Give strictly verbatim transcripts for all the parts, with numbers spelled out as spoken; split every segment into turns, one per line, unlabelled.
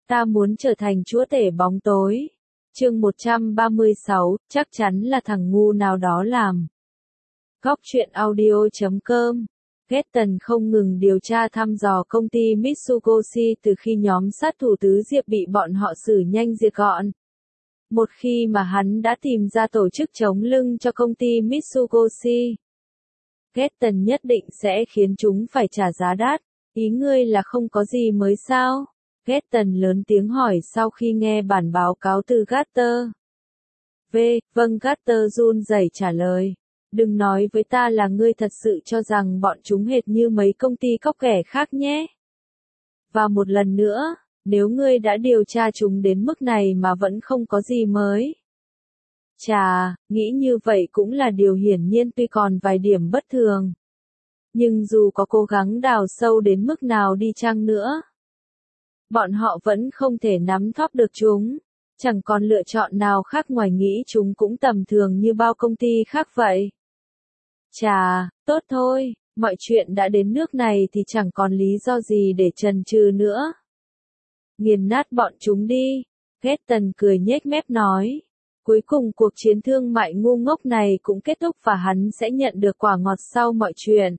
Ta muốn trở thành chúa tể bóng tối. Chương một trăm ba mươi sáu, chắc chắn là thằng ngu nào đó làm. Góc truyện audio chấm com. Gatton không ngừng điều tra thăm dò công ty Mitsukoshi từ khi nhóm sát thủ tứ diệp bị bọn họ xử nhanh diệt gọn. Một khi mà hắn đã tìm ra tổ chức chống lưng cho công ty Mitsukoshi, Gatton nhất định sẽ khiến chúng phải trả giá đắt. Ý ngươi là không có gì mới sao? Gatton lớn tiếng hỏi sau khi nghe bản báo cáo từ Carter. V, vâng Carter run rẩy trả lời. Đừng nói với ta là ngươi thật sự cho rằng bọn chúng hệt như mấy công ty cóc ghẻ khác nhé. Và một lần nữa, nếu ngươi đã điều tra chúng đến mức này mà vẫn không có gì mới. Chà, nghĩ như vậy cũng là điều hiển nhiên tuy còn vài điểm bất thường. Nhưng dù có cố gắng đào sâu đến mức nào đi chăng nữa, bọn họ vẫn không thể nắm thóp được chúng. Chẳng còn lựa chọn nào khác ngoài nghĩ chúng cũng tầm thường như bao công ty khác vậy. Chà, tốt thôi, mọi chuyện đã đến nước này thì chẳng còn lý do gì để chần chừ nữa. Nghiền nát bọn chúng đi, Gatton cười nhếch mép nói. Cuối cùng cuộc chiến thương mại ngu ngốc này cũng kết thúc và hắn sẽ nhận được quả ngọt sau mọi chuyện.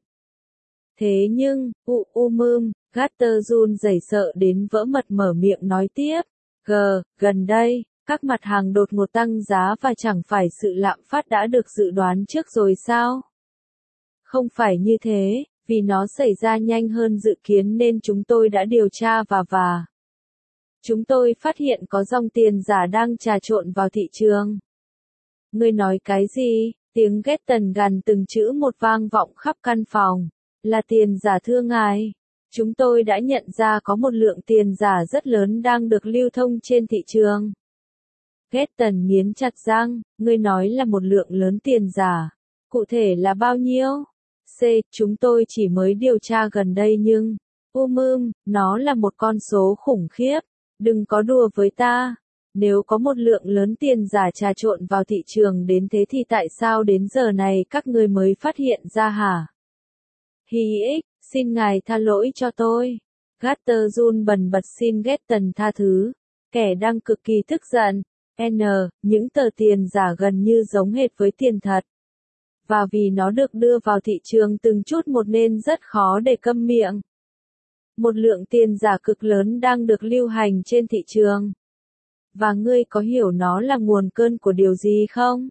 Thế nhưng, u u mưm, Carter run rẩy sợ đến vỡ mật mở miệng nói tiếp. G, gần đây, các mặt hàng đột ngột tăng giá và chẳng phải sự lạm phát đã được dự đoán trước rồi sao? Không phải như thế, vì nó xảy ra nhanh hơn dự kiến nên chúng tôi đã điều tra và và chúng tôi phát hiện có dòng tiền giả đang trà trộn vào thị trường. Ngươi nói cái gì? Tiếng Gatton gằn từng chữ một vang vọng khắp căn phòng. Là tiền giả thưa ngài. Chúng tôi đã nhận ra có một lượng tiền giả rất lớn đang được lưu thông trên thị trường. Gatton nghiến chặt răng, ngươi nói là một lượng lớn tiền giả. Cụ thể là bao nhiêu? C, chúng tôi chỉ mới điều tra gần đây nhưng, umum, nó là một con số khủng khiếp. Đừng có đùa với ta. Nếu có một lượng lớn tiền giả trà trộn vào thị trường đến thế thì tại sao đến giờ này các ngươi mới phát hiện ra hả? Hi ích, xin ngài tha lỗi cho tôi. Carter run bần bật xin Gatton tha thứ. Kẻ đang cực kỳ tức giận. N, những tờ tiền giả gần như giống hệt với tiền thật. Và vì nó được đưa vào thị trường từng chút một nên rất khó để câm miệng. Một lượng tiền giả cực lớn đang được lưu hành trên thị trường. Và ngươi có hiểu nó là nguồn cơn của điều gì không?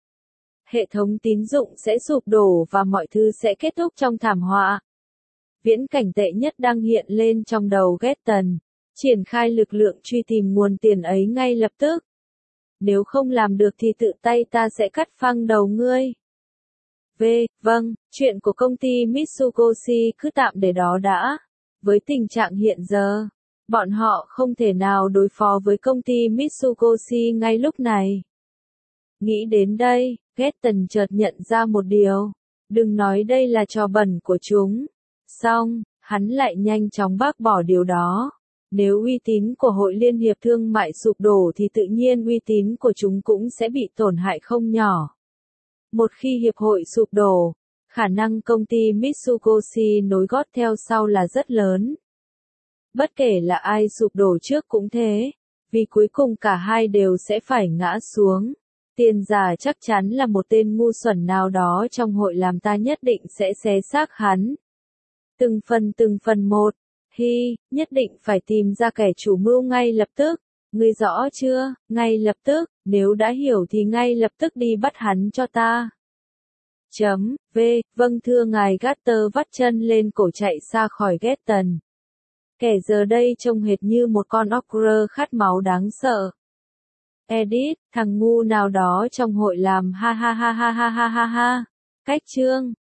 Hệ thống tín dụng sẽ sụp đổ và mọi thứ sẽ kết thúc trong thảm họa. Viễn cảnh tệ nhất đang hiện lên trong đầu Gatton. Triển khai lực lượng truy tìm nguồn tiền ấy ngay lập tức. Nếu không làm được thì tự tay ta sẽ cắt phăng đầu ngươi. V, vâng, chuyện của công ty Mitsukoshi cứ tạm để đó đã. Với tình trạng hiện giờ, bọn họ không thể nào đối phó với công ty Mitsukoshi ngay lúc này. Nghĩ đến đây, Gatton chợt nhận ra một điều. Đừng nói đây là trò bẩn của chúng. Xong, hắn lại nhanh chóng bác bỏ điều đó. Nếu uy tín của Hội Liên hiệp Thương mại sụp đổ thì tự nhiên uy tín của chúng cũng sẽ bị tổn hại không nhỏ. Một khi hiệp hội sụp đổ, khả năng công ty Mitsukoshi nối gót theo sau là rất lớn. Bất kể là ai sụp đổ trước cũng thế, vì cuối cùng cả hai đều sẽ phải ngã xuống. Tiền giả chắc chắn là một tên ngu xuẩn nào đó trong hội làm ta nhất định sẽ xé xác hắn. Từng phần từng phần một. Hi, nhất định phải tìm ra kẻ chủ mưu ngay lập tức. Ngươi rõ chưa? Ngay lập tức, nếu đã hiểu thì ngay lập tức đi bắt hắn cho ta. Chấm, V, vâng thưa ngài. Carter vắt chân lên cổ chạy xa khỏi Gatton. Kẻ giờ đây trông hệt như một con ogre khát máu đáng sợ. Edit, thằng ngu nào đó trong hội làm ha ha ha ha ha ha ha ha. Cách chương.